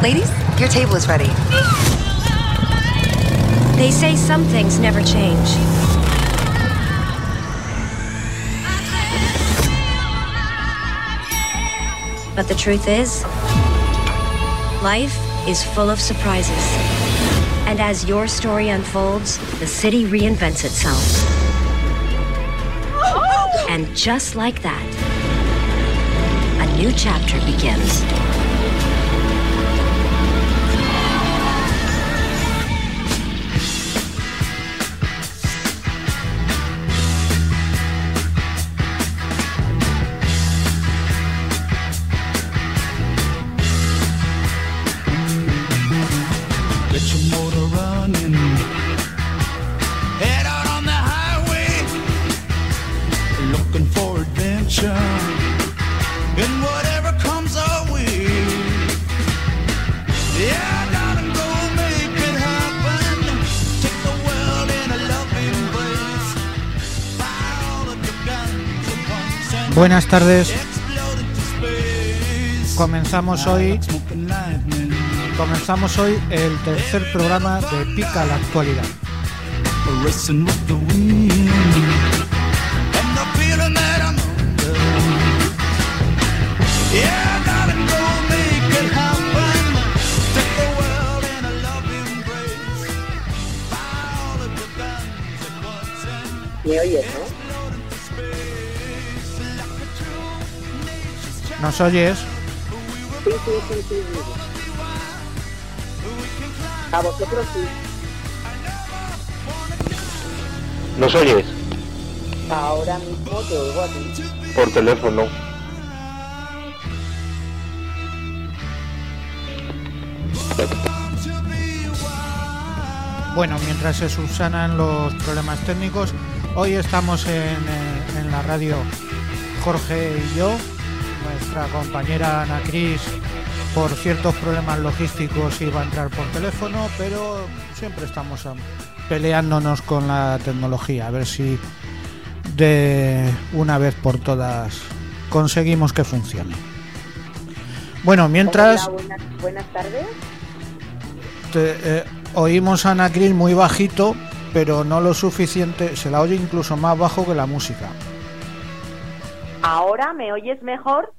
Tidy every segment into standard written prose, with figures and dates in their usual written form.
Ladies, your table is ready. They say some things never change. But the truth is, life is full of surprises. And as your story unfolds, the city reinvents itself. And just like that, a new chapter begins. Buenas tardes. Comenzamos hoy el tercer programa de Pica la Actualidad. ¿Me oyes, no? ¿Nos oyes? Sí. A vosotros sí. ¿Nos oyes? Ahora mismo te oigo a ti. Por teléfono. Bueno, mientras se subsanan los problemas técnicos, hoy estamos en la radio Jorge y yo. Nuestra compañera Ana Cris, por ciertos problemas logísticos, iba a entrar por teléfono, pero siempre estamos peleándonos con la tecnología, a ver si de una vez por todas conseguimos que funcione. Bueno, mientras... Hola, buenas tardes. Oímos a Ana Cris muy bajito, pero no lo suficiente, se la oye incluso más bajo que la música. ¿Ahora me oyes mejor?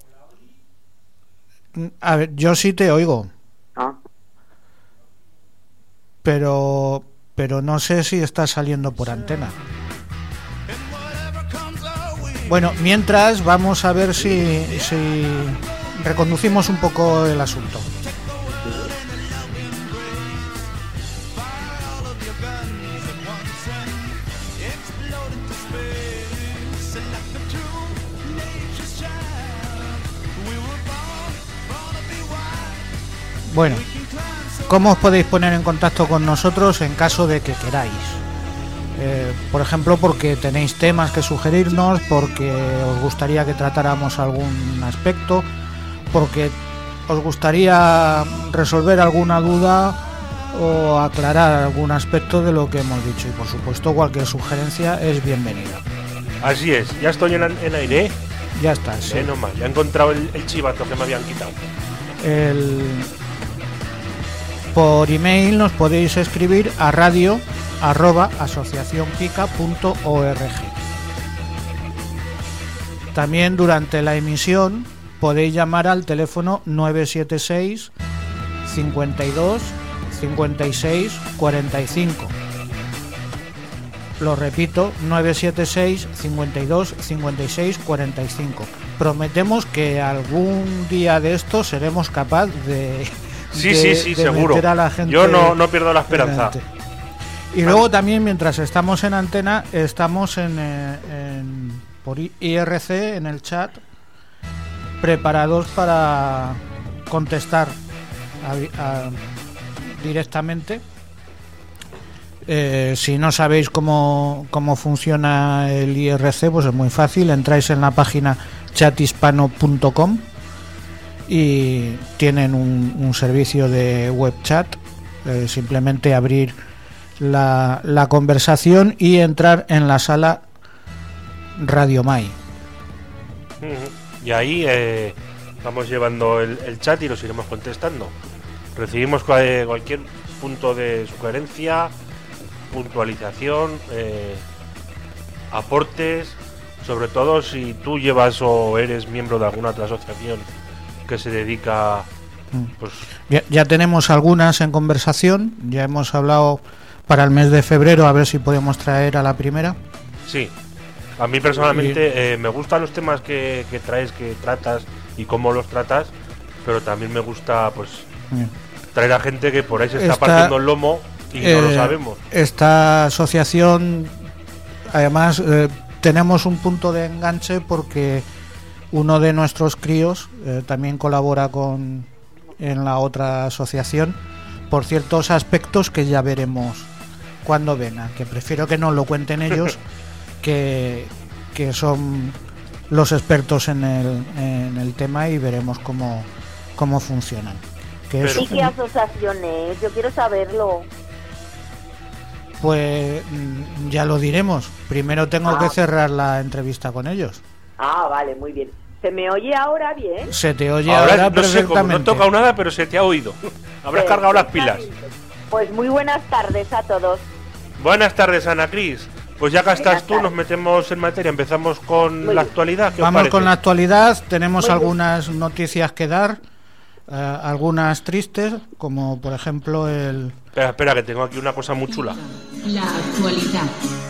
A ver, yo sí te oigo. Ah. Pero no sé si está saliendo por antena. Bueno, mientras vamos a ver si reconducimos un poco el asunto. Bueno, ¿cómo os podéis poner en contacto con nosotros en caso de que queráis? Por ejemplo, porque tenéis temas que sugerirnos, porque os gustaría que tratáramos algún aspecto, porque os gustaría resolver alguna duda o aclarar algún aspecto de lo que hemos dicho. Y por supuesto, cualquier sugerencia es bienvenida. Así es, ya estoy en aire. Ya está, sí. Menos mal, ya he encontrado el chivato que me habían quitado. Por email nos podéis escribir a radio@asociacionpica.org. También durante la emisión podéis llamar al teléfono 976 52 56 45. Lo repito, 976 52 56 45. Prometemos que algún día de esto seremos capaces de Sí, seguro. meter a la gente. Yo no pierdo la esperanza. Y luego también, mientras estamos en antena, estamos por IRC, en el chat, preparados para contestar directamente. Si no sabéis cómo funciona el IRC, pues es muy fácil. Entráis en la página chathispano.com y tienen un servicio de web chat. Simplemente abrir la conversación y entrar en la sala Radio Mai. Y ahí vamos llevando el chat y los iremos contestando. Recibimos cualquier punto de sugerencia, puntualización, aportes, sobre todo si tú llevas o eres miembro de alguna otra asociación que se dedica, pues... Ya tenemos algunas en conversación, ya hemos hablado para el mes de febrero, a ver si podemos traer a la primera. Sí, a mí personalmente me gustan los temas que traes, que tratas y cómo los tratas, pero también me gusta, pues, traer a gente que por ahí se está partiendo el lomo y no lo sabemos. Esta asociación, además, tenemos un punto de enganche porque uno de nuestros críos también colabora en la otra asociación por ciertos aspectos que ya veremos cuando vengan, que prefiero que nos lo cuenten ellos que son los expertos en el tema, y veremos cómo funcionan. ¿Y qué asociación es? Yo quiero saberlo. Pues ya lo diremos. Primero tengo que cerrar la entrevista con ellos. Vale, muy bien. ¿Se me oye ahora bien? Se te oye ahora no perfectamente. sé cómo, no he tocado nada, pero se te ha oído. Habrás cargado las pilas. Pues muy buenas tardes a todos. Buenas tardes, Ana Cris. Pues ya que estás tú, nos metemos en materia. Empezamos con la actualidad. Vamos con la actualidad. Tenemos algunas noticias que dar. Algunas tristes, como por ejemplo el... Espera, que tengo aquí una cosa muy chula. La actualidad.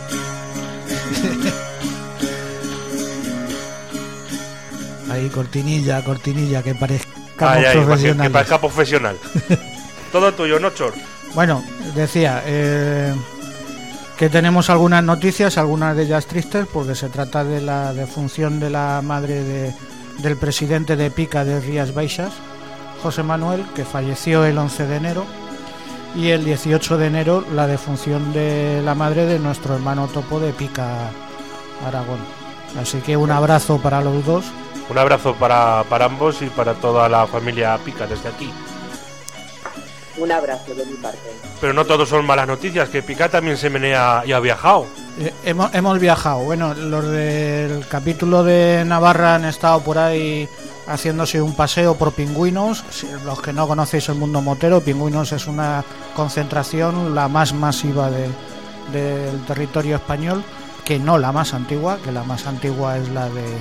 Ahí, cortinilla, que parezca profesional. Que parezca profesional. Todo tuyo, ¿no, Chor? Bueno, decía que tenemos algunas noticias, algunas de ellas tristes, porque se trata de la defunción de la madre del presidente de Pica de Rías Baixas, José Manuel, que falleció el 11 de enero, y el 18 de enero la defunción de la madre de nuestro hermano Topo de Pica, Aragón. Así que un abrazo para los dos. Un abrazo para ambos y para toda la familia Pica desde aquí. Un abrazo de mi parte. Pero no todos son malas noticias, que Pica también se menea y ha viajado. Hemos viajado. Bueno, los del capítulo de Navarra han estado por ahí haciéndose un paseo por Pingüinos. Los que no conocéis el mundo motero, Pingüinos es una concentración la más masiva del territorio español, que no la más antigua, que la más antigua es la de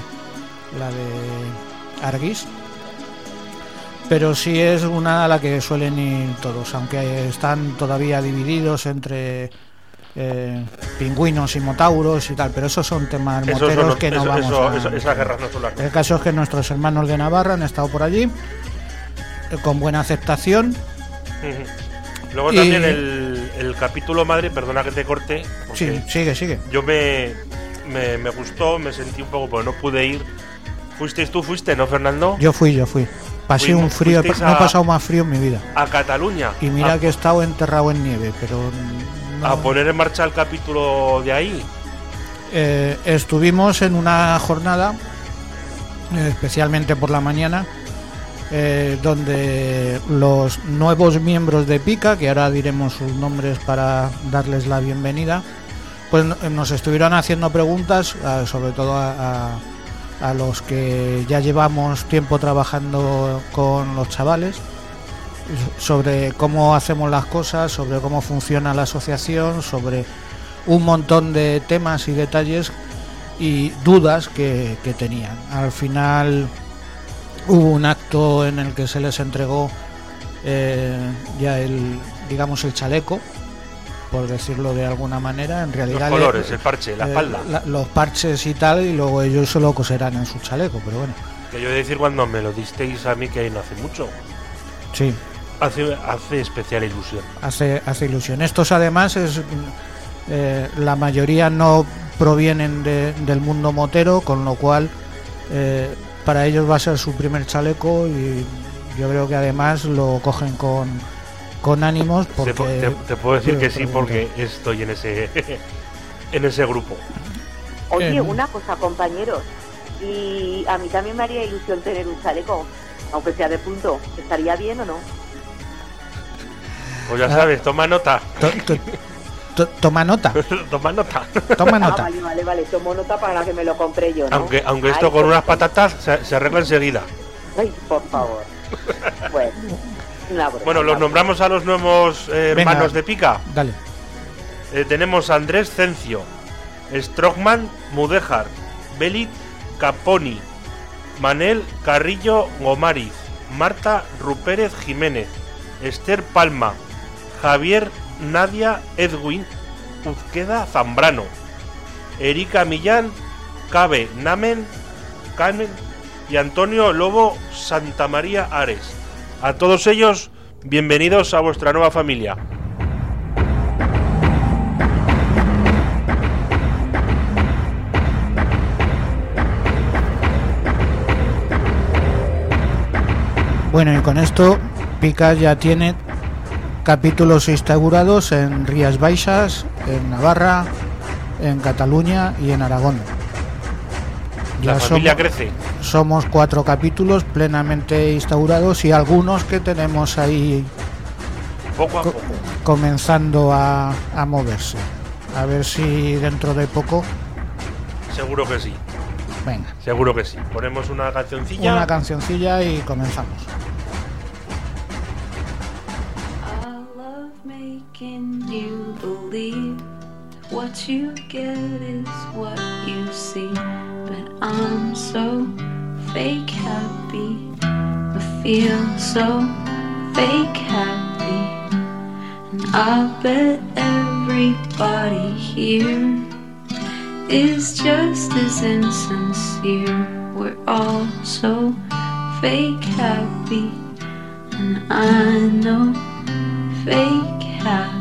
Arguís, pero sí es una a la que suelen ir todos, aunque están todavía divididos entre pingüinos y motauros y tal, pero esos son temas moteros que no vamos a... Esas guerras no son las... El caso es que nuestros hermanos de Navarra han estado por allí con buena aceptación. Luego también el capítulo madre, perdona que te corte. Sí, sigue. Yo me gustó, me sentí un poco, pero no pude ir. ¿Fuisteis tú? ¿Fuiste, no, Fernando? Yo fui. Pasé un frío, no he pasado más frío en mi vida. A Cataluña. Y mira que he estado enterrado en nieve, pero... No. A poner en marcha el capítulo de ahí. Estuvimos en una jornada, especialmente por la mañana, donde los nuevos miembros de Pica, que ahora diremos sus nombres para darles la bienvenida, pues nos estuvieron haciendo preguntas, sobre todo a los que ya llevamos tiempo trabajando con los chavales, sobre cómo hacemos las cosas, sobre cómo funciona la asociación, sobre un montón de temas y detalles y dudas que tenían. Al final hubo un acto en el que se les entregó ya el chaleco, por decirlo de alguna manera. En realidad los colores, el parche, la espalda, los parches y tal, y luego ellos se lo coserán en su chaleco, pero bueno. Que yo he de decir, cuando me lo disteis a mí, que no hace mucho. Sí. Hace especial ilusión. Hace ilusión. Estos además la mayoría no provienen del mundo motero, con lo cual para ellos va a ser su primer chaleco, y yo creo que además lo cogen con ánimos, porque te puedo decir que sí, porque estoy en ese grupo. Oye, una cosa, compañeros, y a mí también me haría ilusión tener un chaleco, aunque sea de punto. ¿Estaría bien o no? Pues ya sabes, toma nota. Toma nota. Toma nota. Toma nota. Vale, tomo nota para que me lo compré yo, ¿no? Aunque esto con unas patatas se arregla enseguida. Ay, por favor. Bueno. Bueno, los nombramos a los nuevos hermanos de Pica. Dale. Tenemos a Andrés Cencio, Strockman Mudéjar, Belit Caponi, Manel Carrillo Gomariz, Marta Rupérez Jiménez, Esther Palma, Javier Nadia Edwin Uzqueda Zambrano, Erika Millán, Cabe Namen Carmen y Antonio Lobo Santamaría Ares. A todos ellos, bienvenidos a vuestra nueva familia. Bueno, y con esto Pica ya tiene capítulos instaurados en Rías Baixas, en Navarra, en Cataluña y en Aragón. La familia crece. Somos 4 capítulos plenamente instaurados y algunos que tenemos ahí poco a poco comenzando a moverse. A ver si dentro de poco. Seguro que sí. Venga. Seguro que sí. Ponemos una cancioncilla. Una cancioncilla y comenzamos. I love making you believe what you get is what you see. But I'm so fake happy. I feel so fake happy. And I bet everybody here is just as insincere. We're all so fake happy. And I know fake happy.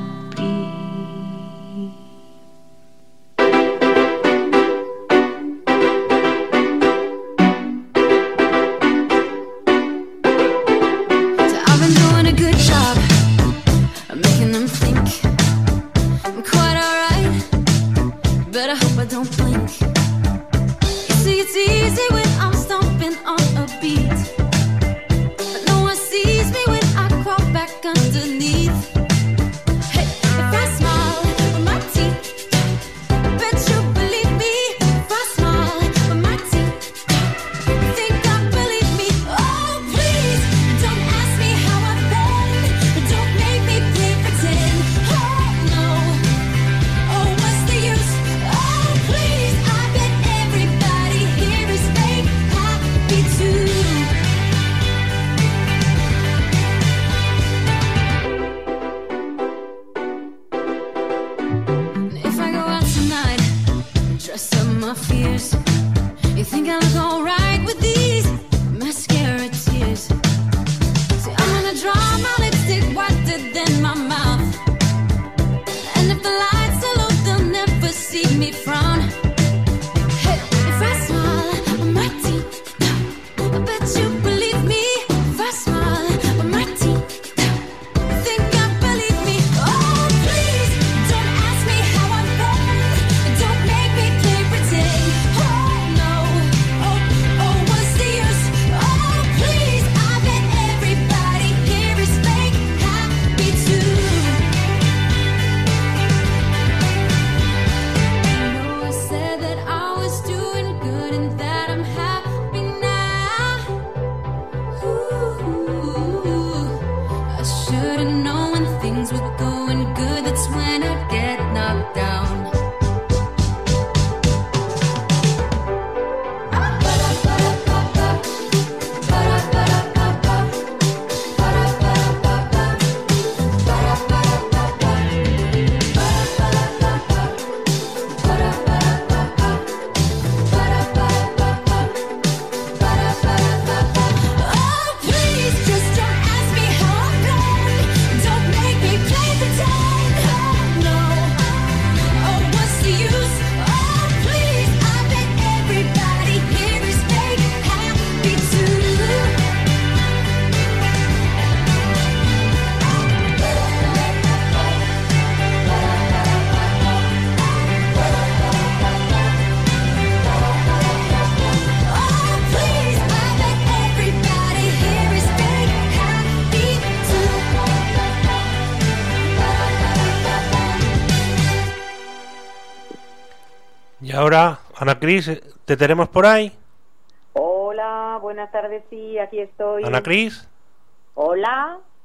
Y ahora, Ana Cris, ¿te tenemos por ahí? Hola, buenas tardes, sí, aquí estoy. Ana Cris. Hola.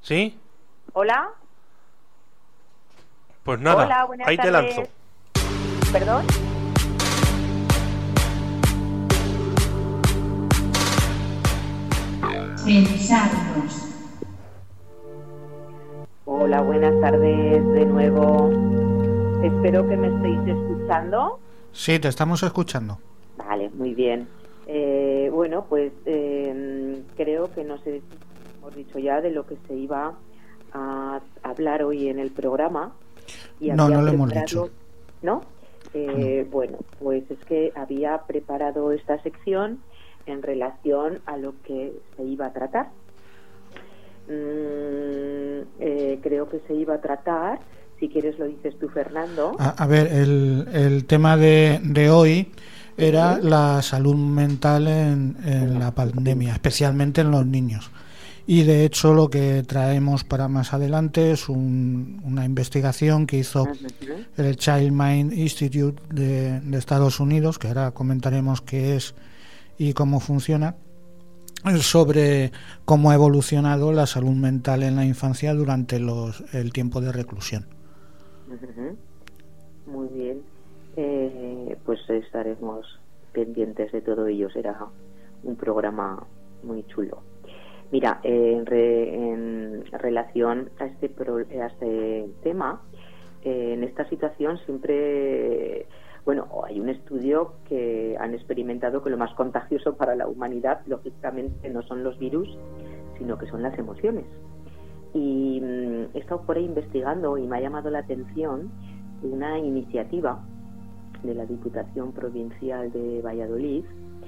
¿Sí? ¿Hola? Pues nada, Hola, buenas ahí tardes. te lanzo. ¿Perdón? Pensarnos. Hola, buenas tardes de nuevo. Espero que me estéis escuchando. Sí, te estamos escuchando. Vale, muy bien. Bueno, pues creo que no sé si hemos dicho ya de lo que se iba a hablar hoy en el programa. Y No, había no lo hemos preparado- dicho. ¿No? Bueno, pues es que había preparado esta sección en relación a lo que se iba a tratar. Creo que se iba a tratar, si quieres lo dices tú, Fernando. A ver, el tema de hoy era la salud mental en la pandemia, especialmente en los niños. Y de hecho lo que traemos para más adelante es una investigación que hizo el Child Mind Institute de Estados Unidos, que ahora comentaremos qué es y cómo funciona, sobre cómo ha evolucionado la salud mental en la infancia durante el tiempo de reclusión. Muy bien. Pues estaremos pendientes de todo ello. Será un programa muy chulo. Mira, en relación a este tema, en esta situación siempre, bueno, hay un estudio que han experimentado que lo más contagioso para la humanidad, lógicamente, no son los virus, sino que son las emociones. Y he estado por ahí investigando y me ha llamado la atención una iniciativa de la Diputación Provincial de Valladolid,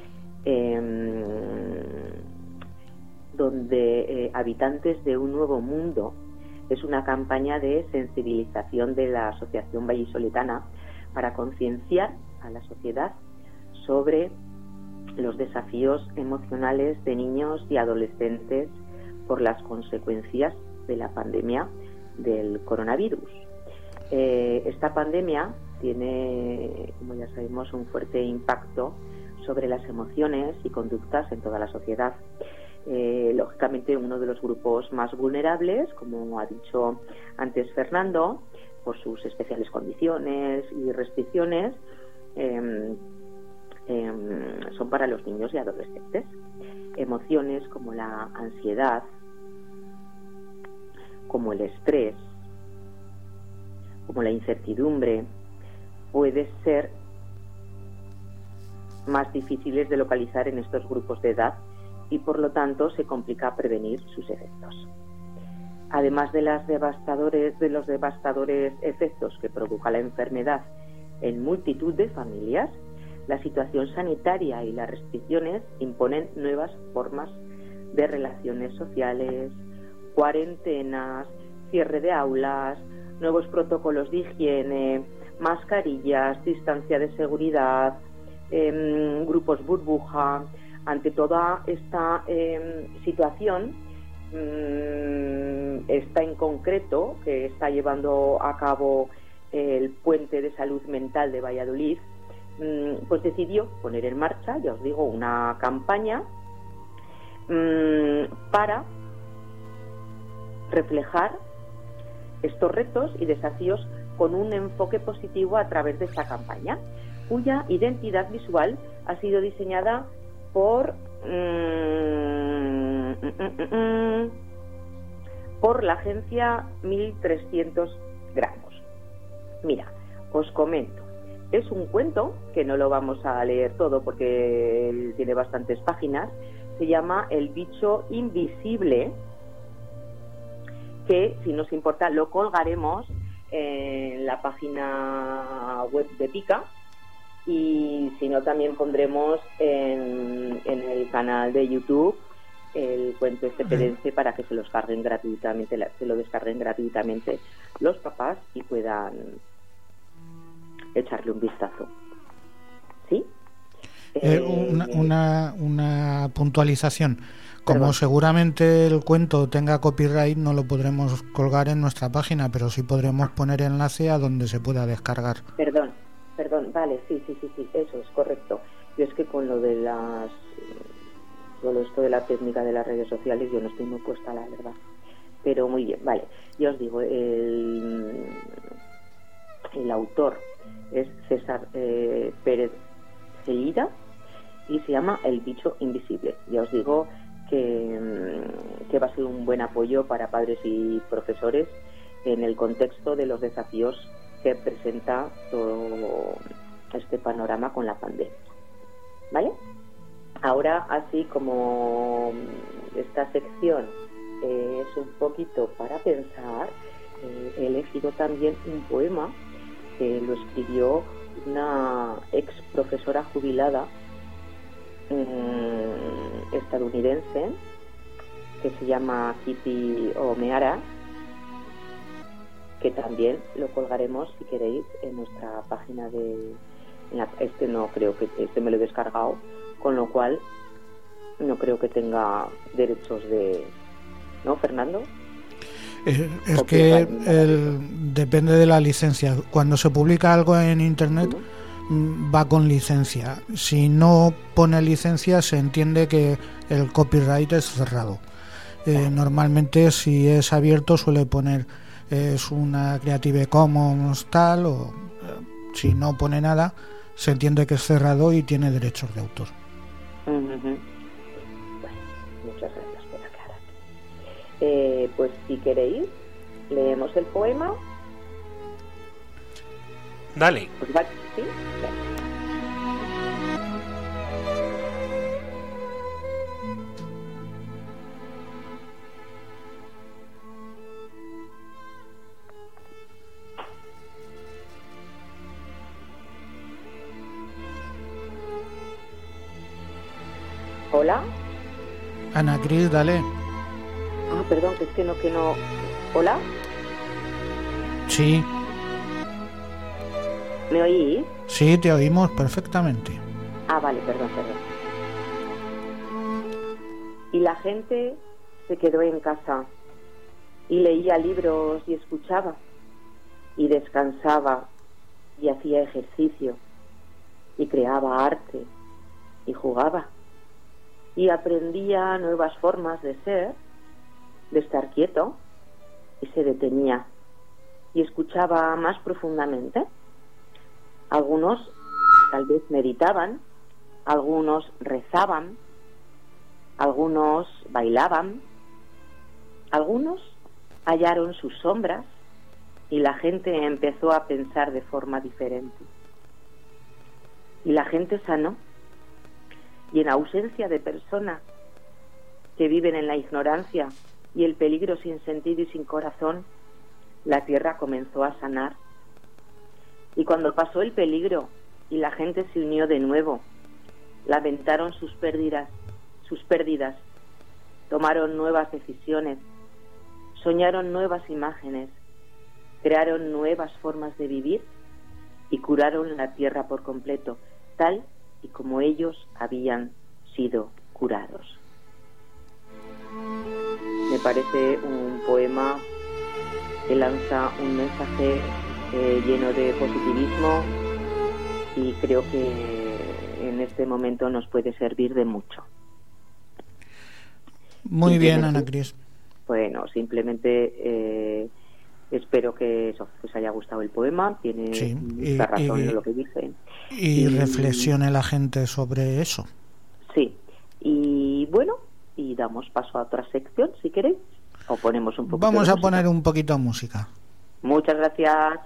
donde Habitantes de un Nuevo Mundo es una campaña de sensibilización de la Asociación Vallisoletana para concienciar a la sociedad sobre los desafíos emocionales de niños y adolescentes por las consecuencias de la pandemia del coronavirus. Esta pandemia tiene, como ya sabemos, un fuerte impacto sobre las emociones y conductas en toda la sociedad. Lógicamente, uno de los grupos más vulnerables, como ha dicho antes Fernando, por sus especiales condiciones y restricciones, son para los niños y adolescentes. Emociones como la ansiedad, como el estrés, como la incertidumbre, puede ser más difíciles de localizar en estos grupos de edad y por lo tanto se complica prevenir sus efectos. Además de los devastadores efectos que provoca la enfermedad en multitud de familias, la situación sanitaria y las restricciones imponen nuevas formas de relaciones sociales, cuarentenas, cierre de aulas, nuevos protocolos de higiene, mascarillas, distancia de seguridad, grupos burbuja. Ante toda esta situación, esta en concreto, que está llevando a cabo el Puente de Salud Mental de Valladolid, pues decidió poner en marcha, ya os digo, una campaña para reflejar estos retos y desafíos con un enfoque positivo a través de esta campaña, cuya identidad visual ha sido diseñada por la agencia 1300 gramos. Mira, os comento. Es un cuento, que no lo vamos a leer todo porque tiene bastantes páginas. Se llama El bicho invisible, que, si nos importa, lo colgaremos en la página web de Pica, y si no, también pondremos en el canal de YouTube el cuento este PDF para que se lo descarguen gratuitamente los papás y puedan echarle un vistazo. ¿Sí? Una puntualización. Como Perdón. seguramente el cuento tenga copyright, no lo podremos colgar en nuestra página, pero sí podremos poner enlace a donde se pueda descargar. Perdón, vale, sí, eso es correcto. Yo es que con lo de esto de la técnica de las redes sociales yo no estoy muy puesta, la verdad. Pero muy bien, vale. Ya os digo, el autor es César Pérez Cellida y se llama El bicho invisible. Ya os digo que va a ser un buen apoyo para padres y profesores en el contexto de los desafíos que presenta todo este panorama con la pandemia. ¿Vale? Ahora, así como esta sección es un poquito para pensar, he elegido también un poema que lo escribió una ex profesora jubilada estadounidense que se llama Kitty O'Meara, que también lo colgaremos, si queréis, en nuestra página este no creo que este me lo he descargado, con lo cual no creo que tenga derechos de... ¿No, Fernando? Es que depende de la licencia. Cuando se publica algo en internet va con licencia. Si no pone licencia se entiende que el copyright es cerrado. Normalmente si es abierto suele poner es una Creative Commons tal, o si no pone nada se entiende que es cerrado y tiene derechos de autor. Bueno, muchas gracias por aclarar. Pues si queréis leemos el poema. Dale. Pues vale, ¿sí? Vale. Hola. Ana Cris, dale. Perdón, que es que no. ¿Hola? Sí. ¿Me oís? Sí, te oímos perfectamente. Vale, perdón. Y la gente se quedó en casa y leía libros y escuchaba y descansaba y hacía ejercicio y creaba arte y jugaba y aprendía nuevas formas de ser, de estar quieto, y se detenía y escuchaba más profundamente. Algunos tal vez meditaban, algunos rezaban, algunos bailaban, algunos hallaron sus sombras y la gente empezó a pensar de forma diferente. Y la gente sanó. Y en ausencia de personas que viven en la ignorancia y el peligro sin sentido y sin corazón, la tierra comenzó a sanar. Y cuando pasó el peligro y la gente se unió de nuevo, lamentaron sus pérdidas, tomaron nuevas decisiones, soñaron nuevas imágenes, crearon nuevas formas de vivir y curaron la tierra por completo, tal y como ellos habían sido curados. Me parece un poema que lanza un mensaje lleno de positivismo y creo que en este momento nos puede servir de mucho. Muy bien, Ana Cris. Bueno, simplemente espero que os haya gustado el poema. Tiene mucha razón en lo que dice. Y reflexione la gente sobre eso. Sí. Y bueno, y damos paso a otra sección, si queréis. O ponemos un poquito. Vamos a poner un poquito de música. Muchas gracias.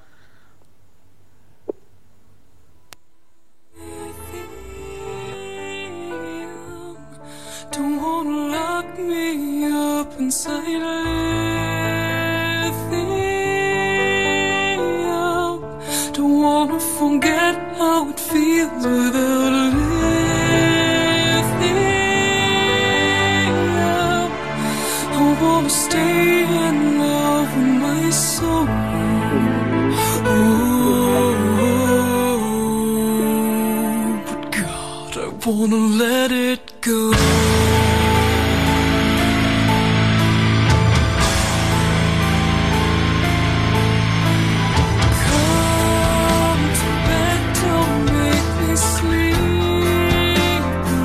Don't wanna lock me up inside lithium. Don't wanna forget how it feels without lithium. I wanna stay in love with my soul. Oh, but God, I wanna let it go.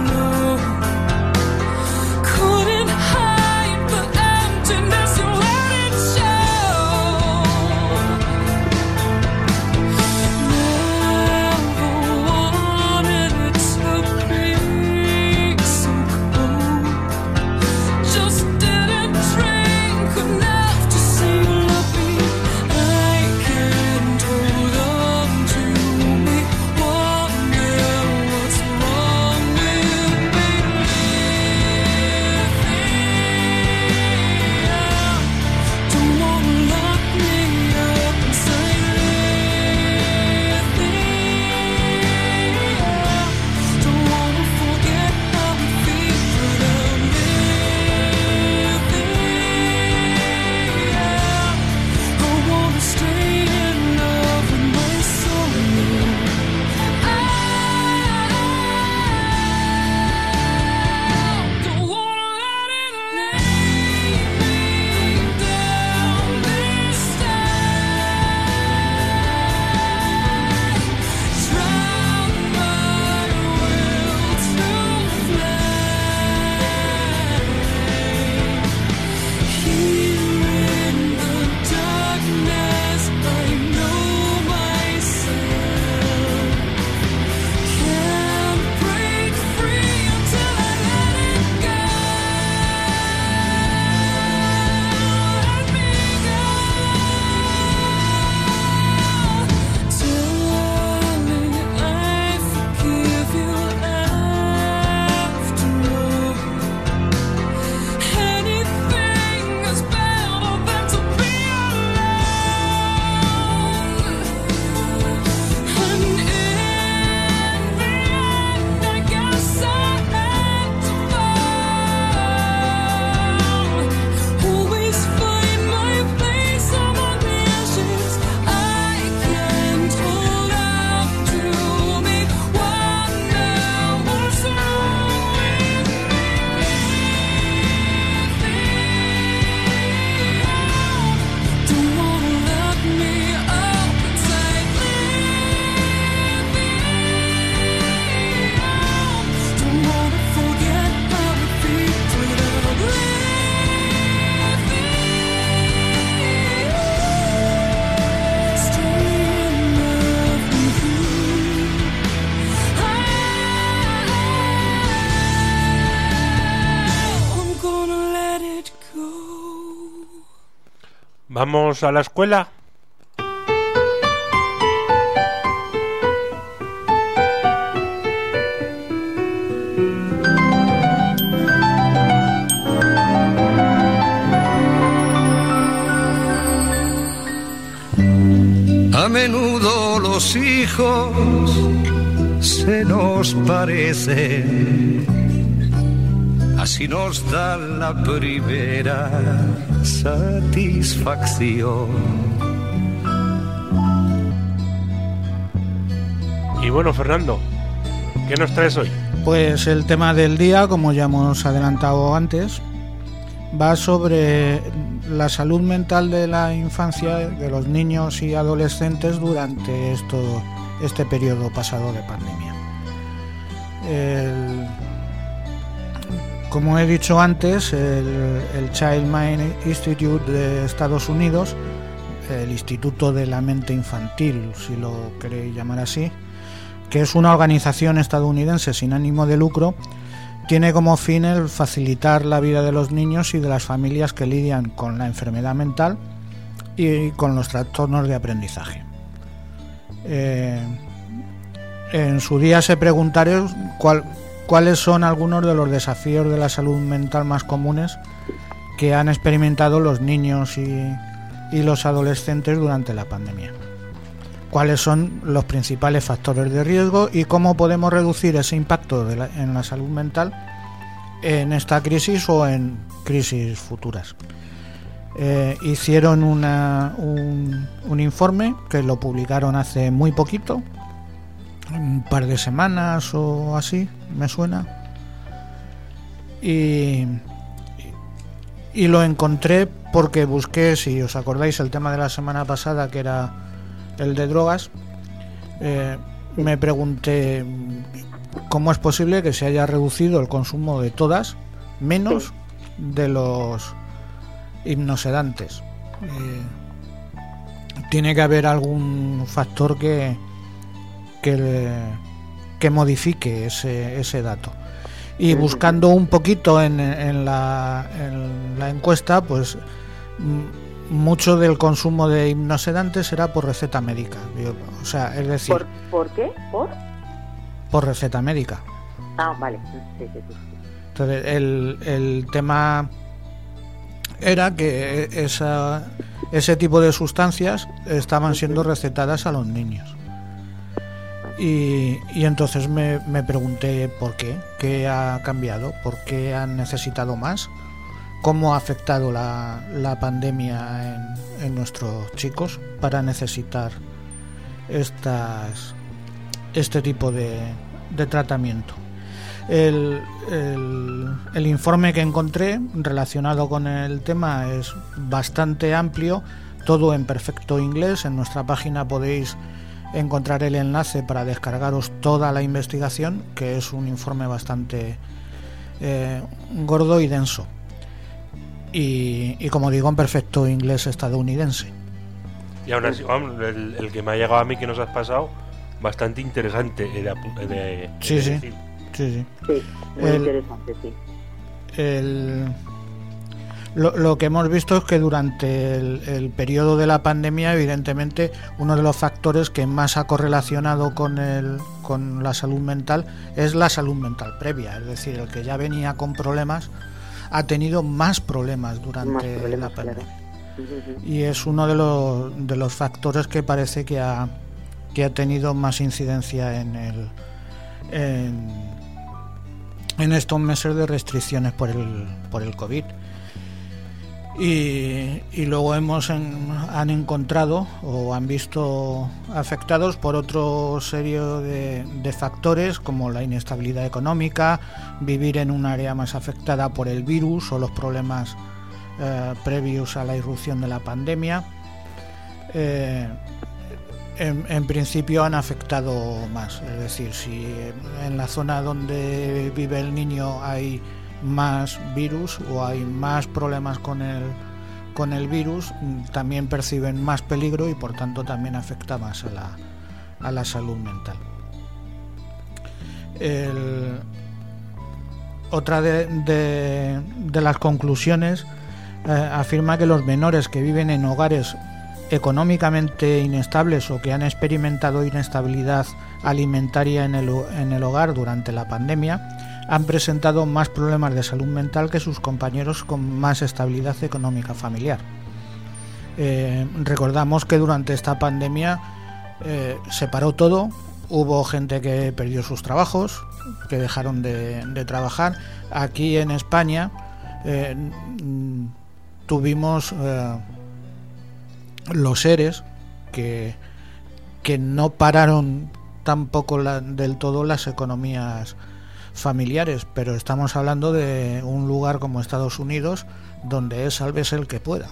Couldn't hide the emptiness of where ¿Vamos a la escuela? A menudo los hijos se nos parecen, así nos da la primera satisfacción. Y bueno, Fernando, ¿qué nos traes hoy? Pues el tema del día, como ya hemos adelantado antes, va sobre la salud mental de la infancia, de los niños y adolescentes durante este periodo pasado de pandemia. Como he dicho antes, el Child Mind Institute de Estados Unidos, el Instituto de la Mente Infantil, si lo queréis llamar así, que es una organización estadounidense sin ánimo de lucro, tiene como fin el facilitar la vida de los niños y de las familias que lidian con la enfermedad mental y con los trastornos de aprendizaje. En su día se preguntaron cuáles son algunos de los desafíos de la salud mental más comunes que han experimentado los niños y los adolescentes durante la pandemia. Cuáles son los principales factores de riesgo y cómo podemos reducir ese impacto en la salud mental en esta crisis o en crisis futuras. Hicieron un informe que lo publicaron hace muy poquito, un par de semanas o así, me suena, y lo encontré porque busqué, si os acordáis, el tema de la semana pasada, que era el de drogas. Me pregunté cómo es posible que se haya reducido el consumo de todas, menos de los hipnosedantes. Tiene que haber algún factor que modifique ese dato. Y buscando un poquito en la encuesta, pues mucho del consumo de hipnosedantes será por receta médica. O sea, es decir... ¿Por qué? Por receta médica. Ah, vale. Sí. Entonces, el tema era que ese tipo de sustancias estaban siendo recetadas a los niños. Y entonces me pregunté por qué ha cambiado, por qué han necesitado más, cómo ha afectado la pandemia en nuestros chicos para necesitar este tipo de tratamiento. El informe que encontré relacionado con el tema es bastante amplio, todo en perfecto inglés. En nuestra página podéis encontrar el enlace para descargaros toda la investigación, que es un informe bastante gordo y denso. Y como digo, en perfecto inglés estadounidense. Y aún así, el que me ha llegado a mí, que nos has pasado, bastante interesante. Sí. Sí, muy interesante, sí. Lo que hemos visto es que durante el periodo de la pandemia, evidentemente, uno de los factores que más ha correlacionado con la salud mental es la salud mental previa. Es decir, el que ya venía con problemas ha tenido más problemas durante la pandemia. Claro. Y es uno de los factores que parece que ha tenido más incidencia en estos meses de restricciones por el COVID. Y luego han encontrado o han visto afectados por otro serio de factores, como la inestabilidad económica, vivir en un área más afectada por el virus o los problemas previos a la irrupción de la pandemia. En principio han afectado más, es decir, si en la zona donde vive el niño hay más virus o hay más problemas con el virus, también perciben más peligro y por tanto también afecta más a la salud mental. Otra de las conclusiones afirma que los menores que viven en hogares económicamente inestables o que han experimentado inestabilidad alimentaria en el hogar durante la pandemia han presentado más problemas de salud mental que sus compañeros con más estabilidad económica familiar. Recordamos que durante esta pandemia se paró todo, hubo gente que perdió sus trabajos, que dejaron de trabajar. Aquí en España tuvimos los ERES que no pararon tampoco del todo las economías familiares, pero estamos hablando de un lugar como Estados Unidos donde es sálvese el que pueda.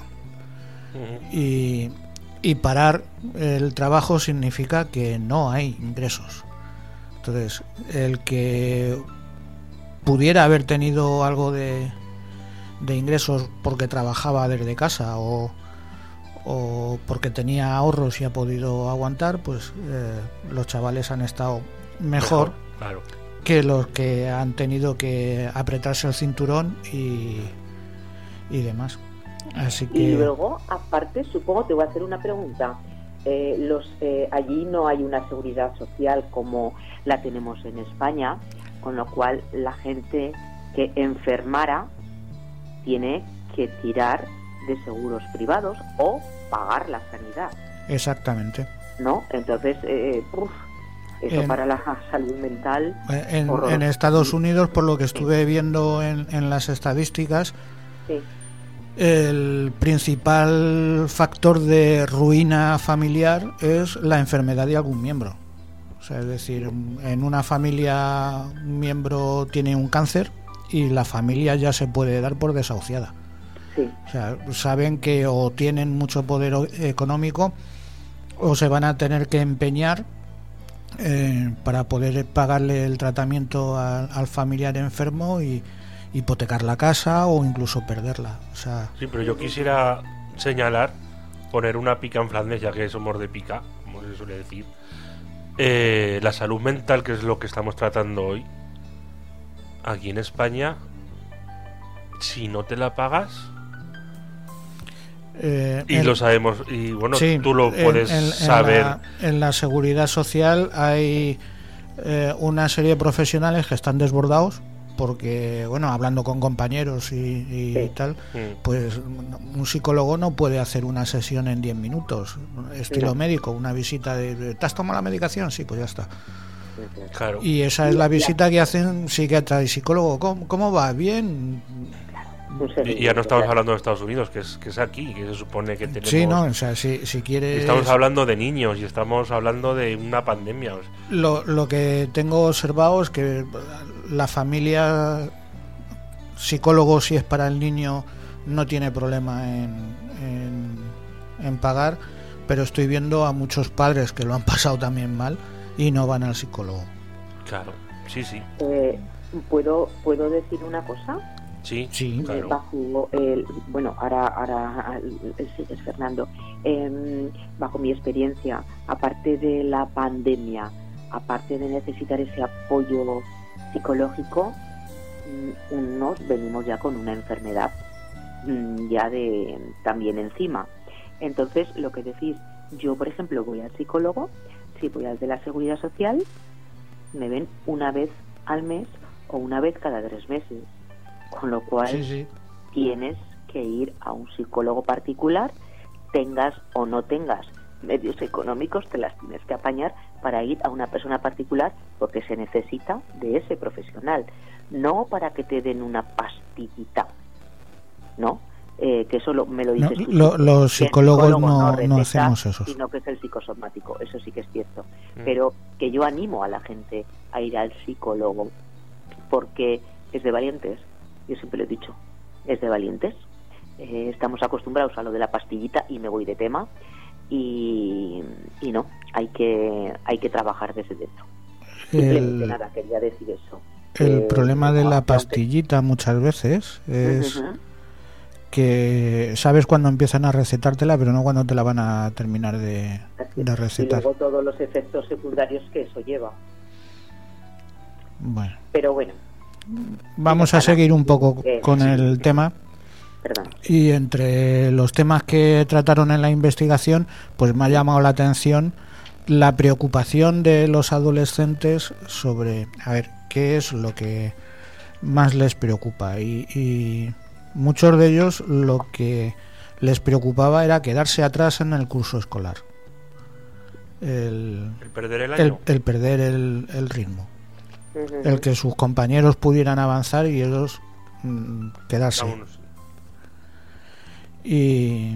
Y parar el trabajo significa que no hay ingresos. Entonces, el que pudiera haber tenido algo de ingresos porque trabajaba desde casa o porque tenía ahorros y ha podido aguantar, pues los chavales han estado mejor claro, que los que han tenido que apretarse el cinturón y demás. Así que... Y luego, aparte, supongo, te voy a hacer una pregunta. Allí no hay una seguridad social como la tenemos en España, con lo cual la gente que enfermara tiene que tirar de seguros privados o pagar la sanidad. Exactamente. ¿No? Entonces, eso para la salud mental... En Estados Unidos, por lo que estuve viendo en las estadísticas, sí, el principal factor de ruina familiar es la enfermedad de algún miembro. O sea, es decir, en una familia un miembro tiene un cáncer y la familia ya se puede dar por desahuciada. Sí. O sea, saben que o tienen mucho poder económico o se van a tener que empeñar para poder pagarle el tratamiento al familiar enfermo y hipotecar la casa o incluso perderla. O sea, sí, pero yo quisiera señalar, poner una pica en Flandes, ya que somos de pica, como se suele decir. La salud mental, que es lo que estamos tratando hoy, aquí en España, si no te la pagas, y lo sabemos, y bueno, sí, tú lo puedes saber. En la seguridad social hay una serie de profesionales que están desbordados porque, bueno, hablando con compañeros y sí, tal, pues un psicólogo no puede hacer una sesión en 10 minutos, estilo no, médico, una visita de ¿te has tomado la medicación? Sí, pues ya está. Claro. Y esa es la visita que hacen psiquiatra y psicólogo. ¿Cómo va? ¿Bien? Y ya no estamos hablando de Estados Unidos, que es aquí, que se supone que tenemos... Sí, no, o sea, si quieres... Estamos hablando de niños y estamos hablando de una pandemia. Lo que tengo observado es que la familia, psicólogo, si es para el niño, no tiene problema en pagar, pero estoy viendo a muchos padres que lo han pasado también mal y no van al psicólogo. Claro, sí, sí. ¿Puedo decir una cosa? Sí, claro. Bajo bueno, ahora sigues, Fernando. Bajo mi experiencia, aparte de la pandemia, aparte de necesitar ese apoyo psicológico, unos venimos ya con una enfermedad ya también encima. Entonces, lo que decís, yo por ejemplo voy al psicólogo, si voy al de la Seguridad Social, me ven una vez al mes o una vez cada 3 meses. Con lo cual sí. Tienes que ir a un psicólogo particular, tengas o no tengas medios económicos, te las tienes que apañar para ir a una persona particular porque se necesita de ese profesional, no para que te den una pastillita, ¿no? Que eso me lo dices tú. Los psicólogos no receta, hacemos eso. Sino que es el psicosomático, eso sí que es cierto. Pero que yo animo a la gente a ir al psicólogo porque es de valientes. Yo siempre lo he dicho, es de valientes. Estamos acostumbrados a lo de la pastillita y me voy de tema y no, hay que trabajar desde dentro. Simplemente nada, quería decir eso. El problema de la pastillita muchas veces es que sabes cuándo empiezan a recetártela, pero no cuando te la van a terminar de recetar. Y luego todos los efectos secundarios que eso lleva. Bueno. Pero bueno. Vamos a seguir un poco con el tema. Perdón. Y entre los temas que trataron en la investigación, pues me ha llamado la atención la preocupación de los adolescentes sobre, a ver, qué es lo que más les preocupa. Y muchos de ellos lo que les preocupaba era quedarse atrás en el curso escolar. El perder el año. El perder el ritmo. El que sus compañeros pudieran avanzar y ellos quedarse. Y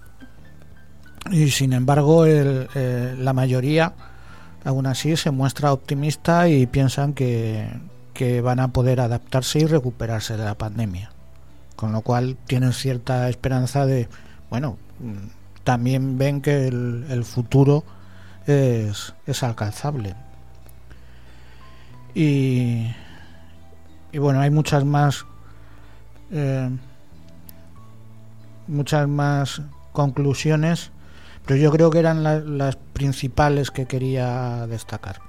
sin embargo la mayoría aún así se muestra optimista y piensan que van a poder adaptarse y recuperarse de la pandemia, con lo cual tienen cierta esperanza de, bueno, también ven que el futuro es alcanzable. Y bueno, hay muchas más conclusiones, pero yo creo que eran las principales que quería destacar.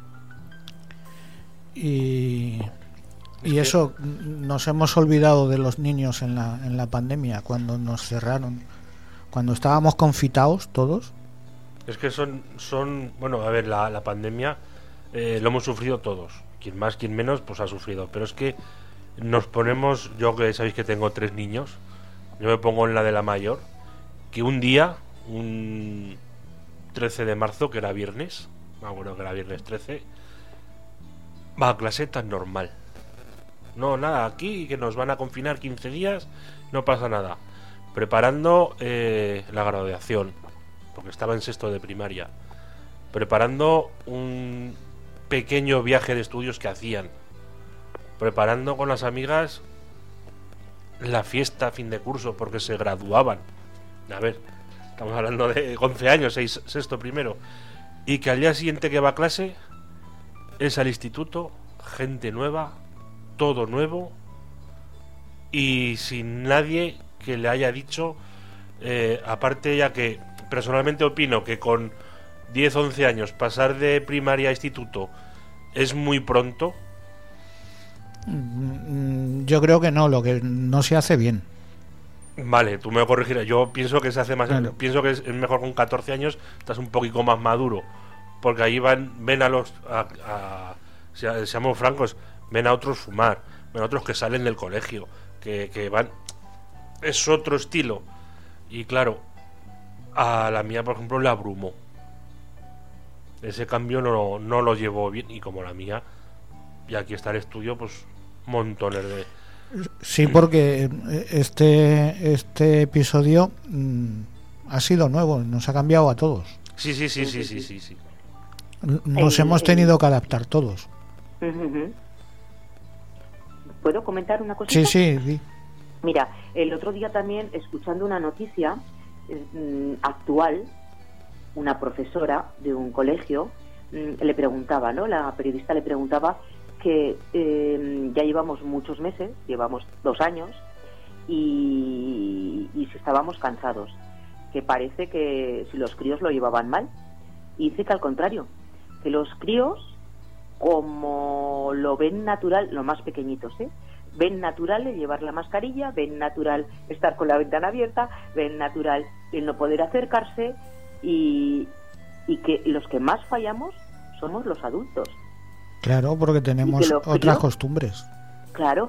Y eso, nos hemos olvidado de los niños en la pandemia, cuando nos cerraron, cuando estábamos confitados todos. Es que son bueno, a ver, la pandemia lo hemos sufrido todos, quien más, quien menos, pues ha sufrido, pero es que nos ponemos, yo que sabéis que tengo 3 niños, yo me pongo en la de la mayor, que un día, un 13 de marzo, que era viernes, me acuerdo que era viernes 13, va a clase tan normal. No, nada, aquí que nos van a confinar 15 días, no pasa nada. Preparando la graduación, porque estaba en sexto de primaria. Preparando un pequeño viaje de estudios que hacían. Preparando con las amigas la fiesta fin de curso, porque se graduaban. A ver, estamos hablando de 11 años, sexto primero. Y que al día siguiente que va a clase es al instituto, gente nueva, todo nuevo, y sin nadie que le haya dicho, aparte, ya que personalmente opino que con 10-11 años pasar de primaria a instituto es muy pronto. Yo creo que no, lo que no se hace bien. Vale, tú me corregirás. Yo pienso que se hace más. Claro. Pienso que es mejor con 14 años, estás un poquito más maduro, porque ahí ven a los seamos francos, ven a otros fumar, ven a otros que salen del colegio, que van, es otro estilo. Y claro, a la mía, por ejemplo, le abrumó. Ese cambio no lo llevó bien, y como la mía, y aquí está el estudio, pues montones de... Sí, porque este episodio ha sido nuevo, nos ha cambiado a todos. Sí. Nos hemos tenido que adaptar todos. ¿Puedo comentar una cosita? Sí. Mira, el otro día también, escuchando una noticia actual, una profesora de un colegio le preguntaba, ¿no? La periodista le preguntaba que ya llevamos muchos meses, llevamos 2 años, y si estábamos cansados, que parece que si los críos lo llevaban mal, y dice que al contrario, que los críos, como lo ven natural, los más pequeñitos, ven natural el llevar la mascarilla, ven natural estar con la ventana abierta, ven natural el no poder acercarse, y que los que más fallamos somos los adultos. Claro, porque tenemos otras costumbres. Claro,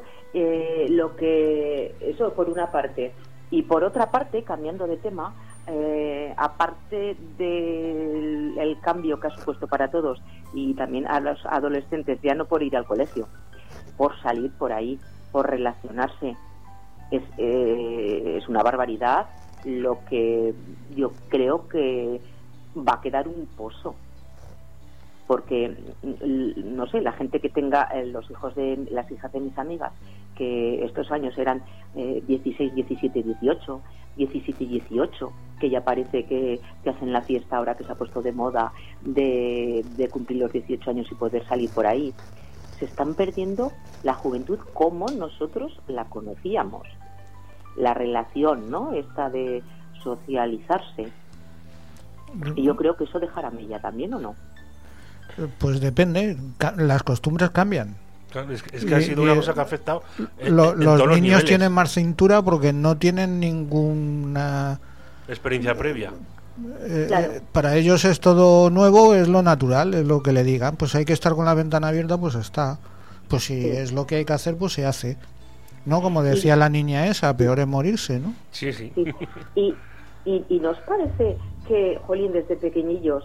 eso por una parte. Y por otra parte, cambiando de tema, aparte del cambio que ha supuesto para todos, y también a los adolescentes, ya no por ir al colegio, por salir por ahí, por relacionarse, es una barbaridad lo que yo creo que va a quedar un pozo. Porque, no sé, la gente que tenga las hijas de mis amigas, que estos años eran 16, 17, 18, 17 y 18, que ya parece que hacen la fiesta ahora que se ha puesto de moda de cumplir los 18 años y poder salir por ahí, se están perdiendo la juventud como nosotros la conocíamos. La relación, ¿no? Esta de socializarse. Y yo creo que eso dejará mella también, ¿o no? Pues depende, las costumbres cambian. Claro, es que ha sido una cosa que ha afectado. Los niños niveles. Tienen más cintura porque no tienen ninguna experiencia previa. Claro. Para ellos es todo nuevo, es lo natural, es lo que le digan. Pues hay que estar con la ventana abierta, pues está. Pues si es lo que hay que hacer, pues se hace. ¿No? Como decía la niña esa, peor es morirse, ¿no? Sí, sí. Y nos parece que, jolín, desde pequeñillos,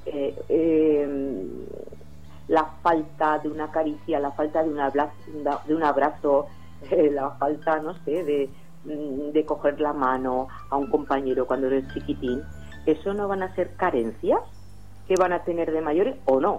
la falta de una caricia, la falta de un abrazo, la falta, no sé, de coger la mano a un compañero cuando eres chiquitín, ¿eso no van a ser carencias que van a tener de mayores o no?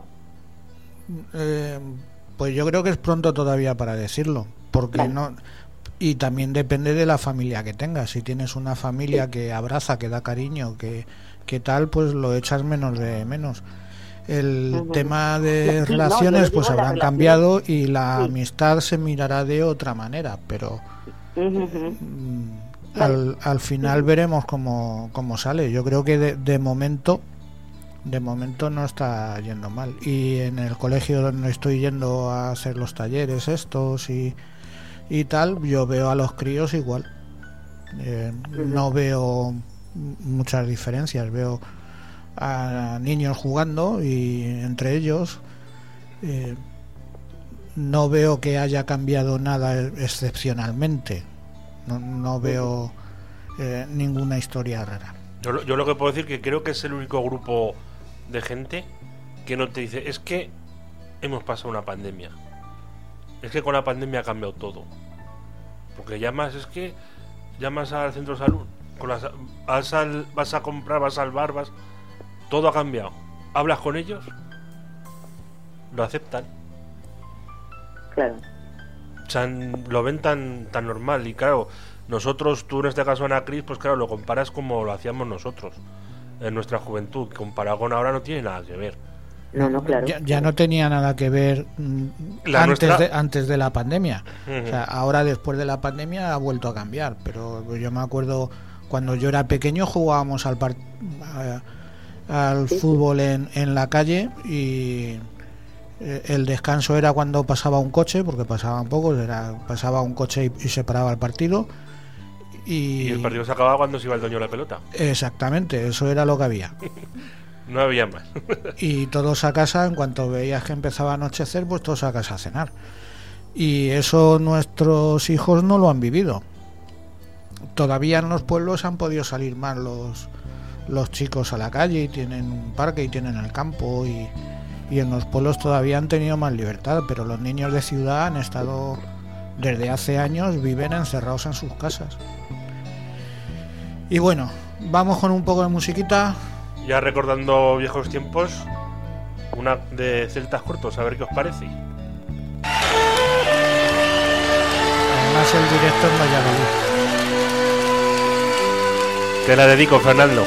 Pues yo creo que es pronto todavía para decirlo, porque vale. No. Y también depende de la familia que tengas. Si tienes una familia que abraza, que da cariño, que tal, pues lo echas menos de menos. El tema de relaciones pues habrán cambiado y la amistad se mirará de otra manera, pero al final veremos cómo sale. Yo creo que de momento no está yendo mal. Y en el colegio donde estoy yendo a hacer los talleres estos y tal, yo veo a los críos igual. No veo muchas diferencias. Veo a niños jugando y entre ellos no veo que haya cambiado nada excepcionalmente. No veo ninguna historia rara. Yo lo que puedo decir que creo que es el único grupo de gente que no te dice es que hemos pasado una pandemia, es que con la pandemia ha cambiado todo, porque llamas al centro de salud, vas a comprar, vas al bar, todo ha cambiado, hablas con ellos, lo aceptan, claro, o sea, lo ven tan normal. Y claro, nosotros, tú en este caso Ana Cris, pues claro, lo comparas como lo hacíamos nosotros en nuestra juventud, comparado con ahora no tiene nada que ver. No, claro. Ya no tenía nada que ver antes de la pandemia. O sea, ahora después de la pandemia ha vuelto a cambiar, pero yo me acuerdo cuando yo era pequeño jugábamos al fútbol en la calle y el descanso era cuando pasaba un coche, porque pasaban pocos, pasaba un coche y se paraba el partido. Y el partido se acababa cuando se iba el dueño de la pelota. Exactamente, eso era lo que había. No había más. Y todos a casa, en cuanto veías que empezaba a anochecer, pues todos a casa a cenar. Y eso nuestros hijos no lo han vivido. Todavía en los pueblos han podido salir más los chicos a la calle y tienen un parque y tienen el campo y en los pueblos todavía han tenido más libertad, pero los niños de ciudad han estado desde hace años, viven encerrados en sus casas. Y bueno, vamos con un poco de musiquita. Ya recordando viejos tiempos, una de Celtas Cortos, a ver qué os parece. Además el director en Valladolid. Te la dedico, Fernando.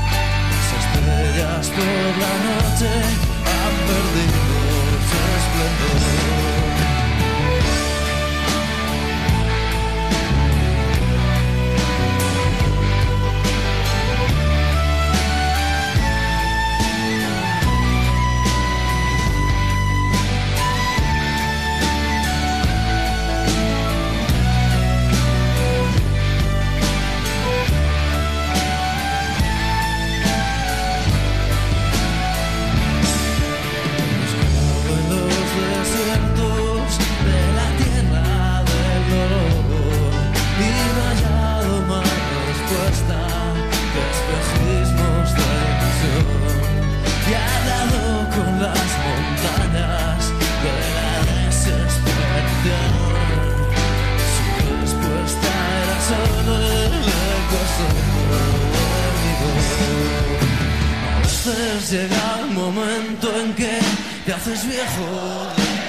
Por la noche han perdido su esplendor. Llega el momento en que te haces viejo.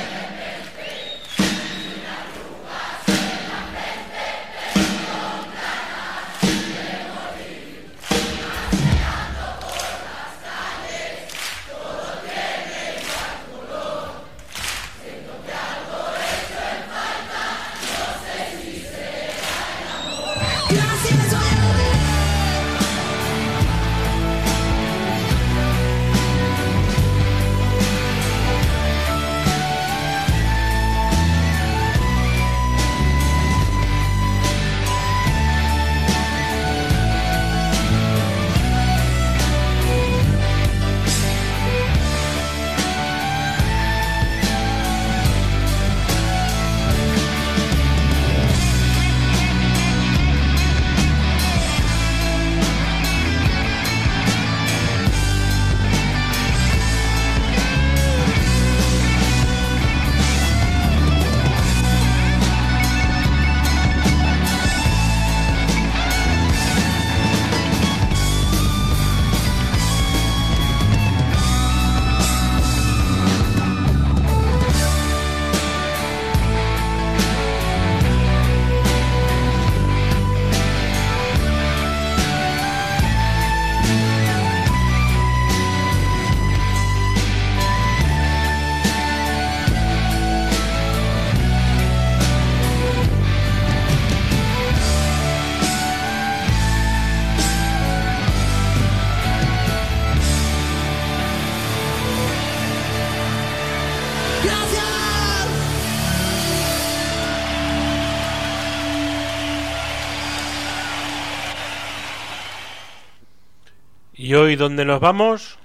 ¿Y hoy dónde nos vamos?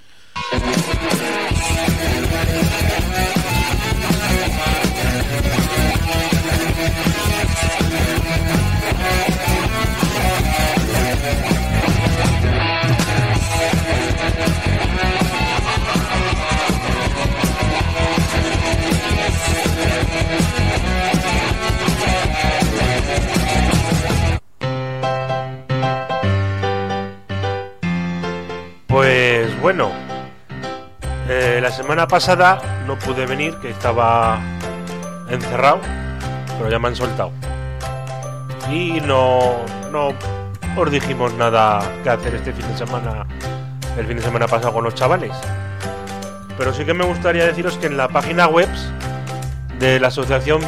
Pues bueno, la semana pasada no pude venir, que estaba encerrado, pero ya me han soltado. Y no os dijimos nada que hacer este fin de semana, el fin de semana pasado con los chavales. Pero sí que me gustaría deciros que en la página web de la asociación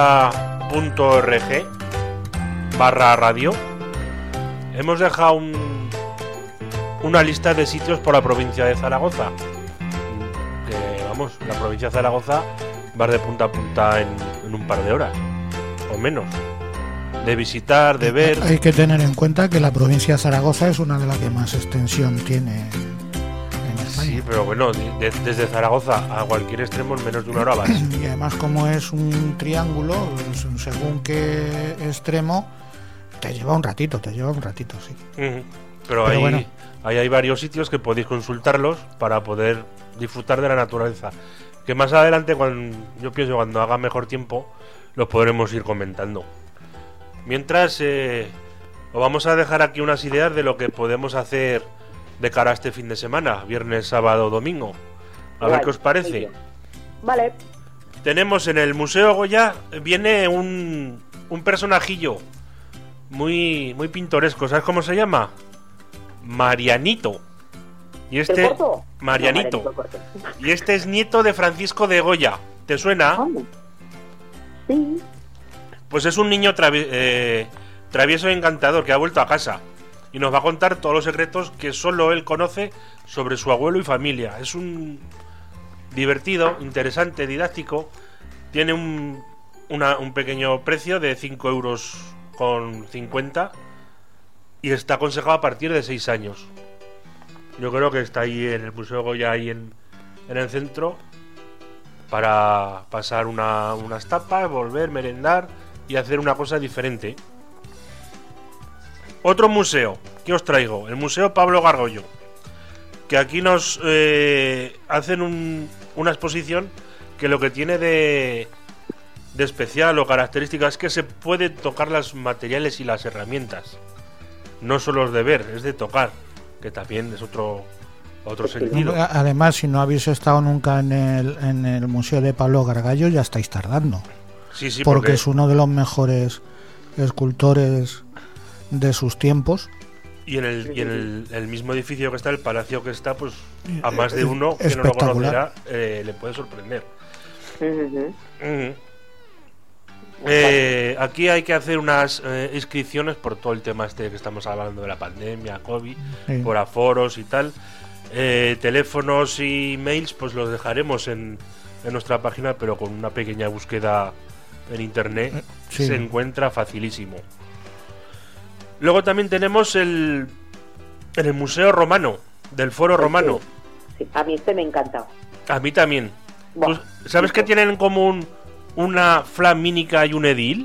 pica.org/radio hemos dejado una lista de sitios por la provincia de Zaragoza. Que vamos, la provincia de Zaragoza vas de punta a punta en un par de horas o menos, de visitar, de ver. Hay que tener en cuenta que la provincia de Zaragoza es una de las que más extensión tiene en España. Sí, pero bueno, desde Zaragoza a cualquier extremo en menos de una hora vas. Y además, como es un triángulo, según qué extremo, te lleva un ratito, sí. Pero ahí, bueno, ahí hay varios sitios que podéis consultarlos para poder disfrutar de la naturaleza. Que más adelante, yo pienso cuando haga mejor tiempo, los podremos ir comentando. Mientras, os vamos a dejar aquí unas ideas de lo que podemos hacer de cara a este fin de semana, viernes, sábado, domingo. A ver qué os parece. Vale. Tenemos en el Museo Goya, viene un personajillo muy pintoresco. ¿Sabes cómo se llama? Marianito. Y este Marianito. No, y este es nieto de Francisco de Goya. ¿Te suena? Sí. Pues es un niño travieso e encantador que ha vuelto a casa y nos va a contar todos los secretos que solo él conoce sobre su abuelo y familia. Es un divertido, interesante, didáctico. Tiene un pequeño precio de 5,50 € y está aconsejado a partir de 6 años. Yo creo que está ahí en el Museo Goya, ahí en el centro, para pasar unas tapas, volver, merendar y hacer una cosa diferente. Otro museo que os traigo, el Museo Pablo Gargollo, que aquí nos hacen una exposición que lo que tiene de especial o característica es que se puede tocar los materiales y las herramientas. No solo es de ver, es de tocar, que también es otro otro sentido. Además, si no habéis estado nunca en el Museo de Pablo Gargallo, ya estáis tardando. Sí, porque es uno de los mejores escultores de sus tiempos. Y en el mismo edificio que está, el palacio que está, pues a más de uno que no lo conocerá le puede sorprender. Aquí hay que hacer unas inscripciones por todo el tema que estamos hablando de la pandemia, COVID, por aforos y tal. Teléfonos y mails pues los dejaremos en nuestra página, pero con una pequeña búsqueda en internet se encuentra facilísimo. Luego también tenemos en el Museo Romano, del Foro Romano. Sí, a mí me encanta. A mí también. ¿Sabes que tienen en común una flamínica y un edil?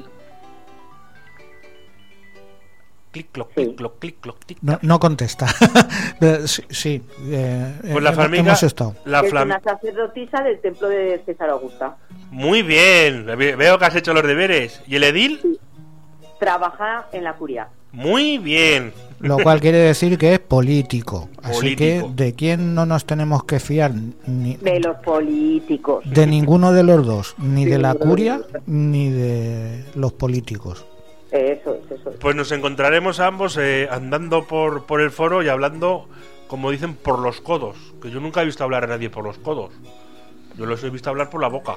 Clic, cloc, clic, cloc, clic, cloc, tic. No contesta. Sí. Pues la flamínica hemos estado. Es una sacerdotisa del templo de César Augusta. Muy bien. Veo que has hecho los deberes. ¿Y el edil? Sí. Trabaja en la curia. Muy bien. Lo cual quiere decir que es político. Así que ¿de quién no nos tenemos que fiar? De los políticos. De ninguno de los dos. Ni de la curia ni de los políticos. Eso es. Pues nos encontraremos ambos andando por el foro y hablando, como dicen, por los codos. Que yo nunca he visto hablar a nadie por los codos. Yo los he visto hablar por la boca.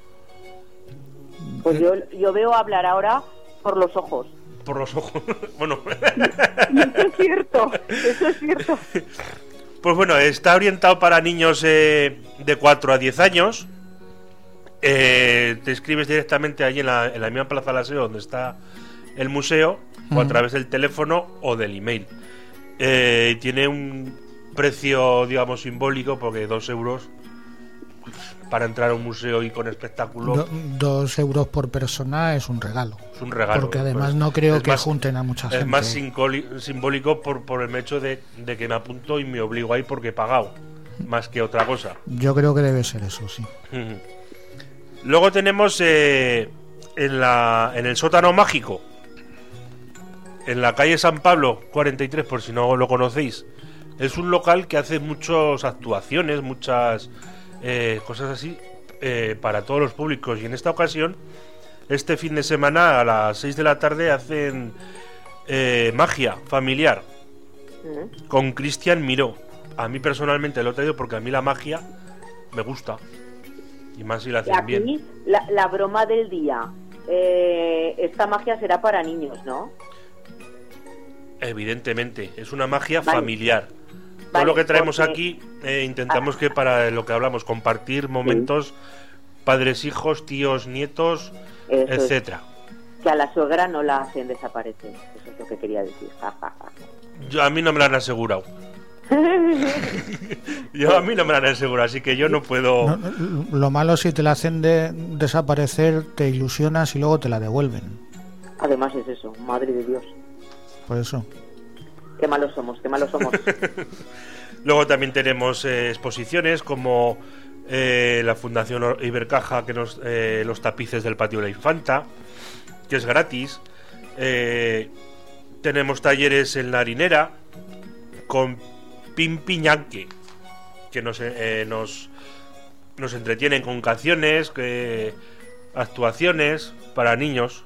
Pues yo veo hablar ahora por los ojos. Por los ojos. Bueno. Eso es cierto. Pues bueno, está orientado para niños de 4 a 10 años. Te inscribes directamente allí en la misma Plaza Laseo donde está el museo, o a través del teléfono o del email. Tiene un precio, digamos, simbólico, porque 2 euros para entrar a un museo y con espectáculo. 2 euros por persona es un regalo. Es un regalo. Porque además no creo que junten a mucha gente. Es más simbólico por el hecho de que me apunto y me obligo a ir porque he pagado, más que otra cosa. Yo creo que debe ser eso, sí. Luego tenemos en el sótano mágico, en la calle San Pablo 43, por si no lo conocéis. Es un local que hace muchas actuaciones, muchas cosas así para todos los públicos. Y en esta ocasión, este fin de semana a las 6 de la tarde hacen magia familiar con Cristian Miró. A mí personalmente lo he traído porque a mí la magia me gusta. Y más si la hacen bien. La broma del día. Esta magia será para niños, ¿no? Evidentemente, es una magia familiar. Todo lo que traemos aquí intentamos que para lo que hablamos, compartir momentos, padres, hijos, tíos, nietos, etcétera. Que a la suegra no la hacen desaparecer. Eso es lo que quería decir. A mí no me la han asegurado. A mí no me la han asegurado, así que yo no puedo. Lo malo, si te la hacen desaparecer, te ilusionas y luego te la devuelven. Además es eso, madre de Dios. Por eso. Qué malos somos. Luego también tenemos exposiciones como la Fundación Ibercaja, que los tapices del patio de la Infanta, que es gratis. Tenemos talleres en la harinera con Pimpiñanque, que nos entretienen con canciones, actuaciones para niños.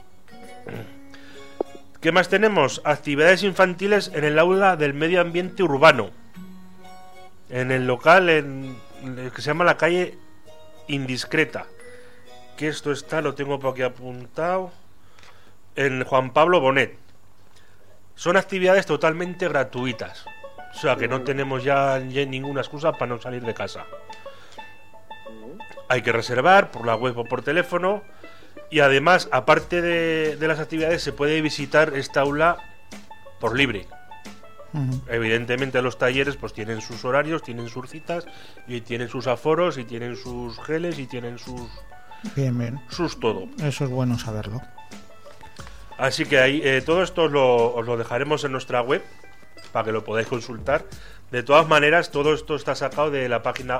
¿Qué más tenemos? Actividades infantiles en el aula del medio ambiente urbano, en el local que se llama la calle Indiscreta, que esto lo tengo por aquí apuntado, en Juan Pablo Bonet. Son actividades totalmente gratuitas, o sea que no tenemos ya ninguna excusa para no salir de casa. Hay que reservar por la web o por teléfono. Y además, aparte de las actividades, se puede visitar esta aula por libre. Evidentemente los talleres pues tienen sus horarios, tienen sus citas, y tienen sus aforos, y tienen sus geles, y tienen sus... Bien. Sus todo. Eso es bueno saberlo. Así que ahí todo esto os lo dejaremos en nuestra web para que lo podáis consultar. De todas maneras, todo esto está sacado de la página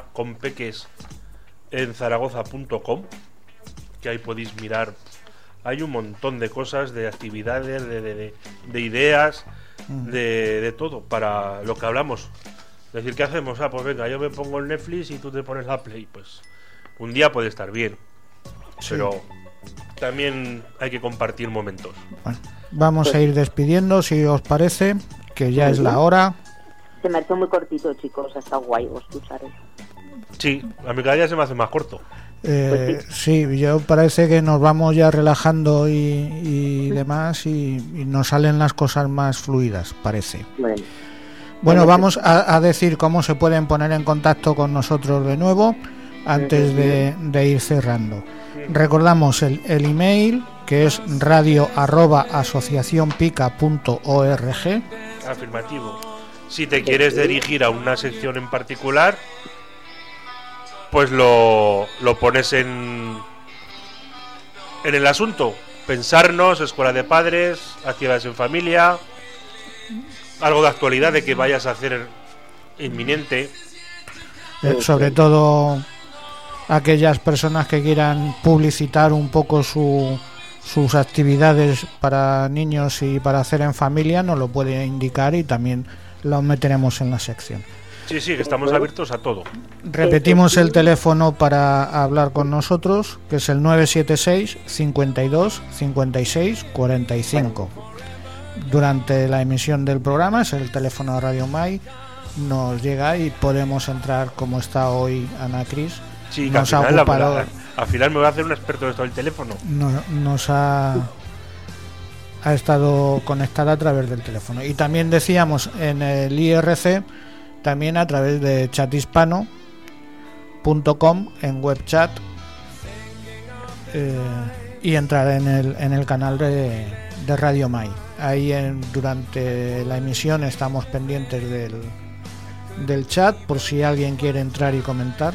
compequesenzaragoza.com, que ahí podéis mirar. Hay un montón de cosas, de actividades, de ideas, de todo para lo que hablamos decir, ¿qué hacemos? Pues venga, yo me pongo el Netflix y tú te pones la Play. Pues un día puede estar bien, sí, pero también hay que compartir momentos. Bueno, vamos a ir despidiendo, si os parece, que ya es la hora. Se me ha hecho muy cortito, chicos, ha estado guay escuchar eso. Sí, a mí cada día se me hace más corto. Sí, yo parece que nos vamos ya relajando y demás y nos salen las cosas más fluidas, parece. Bueno, vamos a decir cómo se pueden poner en contacto con nosotros de nuevo antes de ir cerrando. Recordamos el email, que es radio@asociacionpica.org. Afirmativo. Si te quieres dirigir a una sección en particular, pues lo pones en el asunto. Pensarnos, escuela de padres, actividades en familia, algo de actualidad de que vayas a hacer inminente. Sobre todo aquellas personas que quieran publicitar un poco sus actividades para niños y para hacer en familia, nos lo puede indicar y también lo meteremos en la sección. Sí, que estamos abiertos a todo. Repetimos el teléfono para hablar con nosotros, que es el 976 52 56 45. Durante la emisión del programa es el teléfono de Radio Mai, nos llega y podemos entrar, como está hoy Ana Cris. Sí, que al final me voy a hacer un experto de esto del teléfono. Nos ha estado conectada a través del teléfono. Y también decíamos en el IRC, también a través de chathispano.com en web chat, y entrar en el canal de Radio Mai. Ahí durante la emisión estamos pendientes del chat por si alguien quiere entrar y comentar.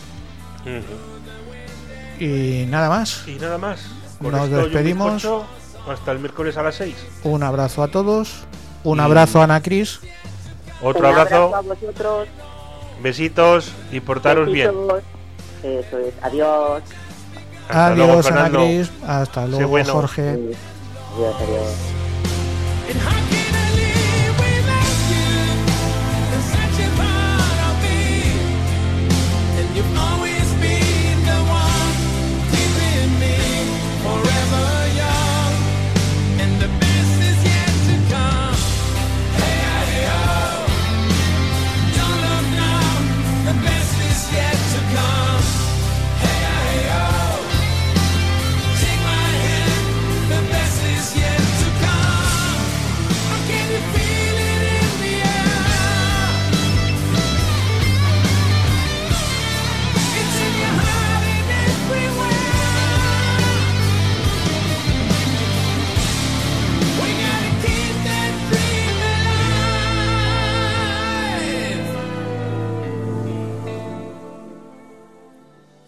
Y nada más. Nos despedimos. Hasta el miércoles a las 6. Un abrazo a todos. Un abrazo a Ana Cris. Otro abrazo a vosotros. Besitos y portaros bien. Eso es. Adiós. Adiós, Ana Cris. Hasta luego, bueno. Jorge. Adiós.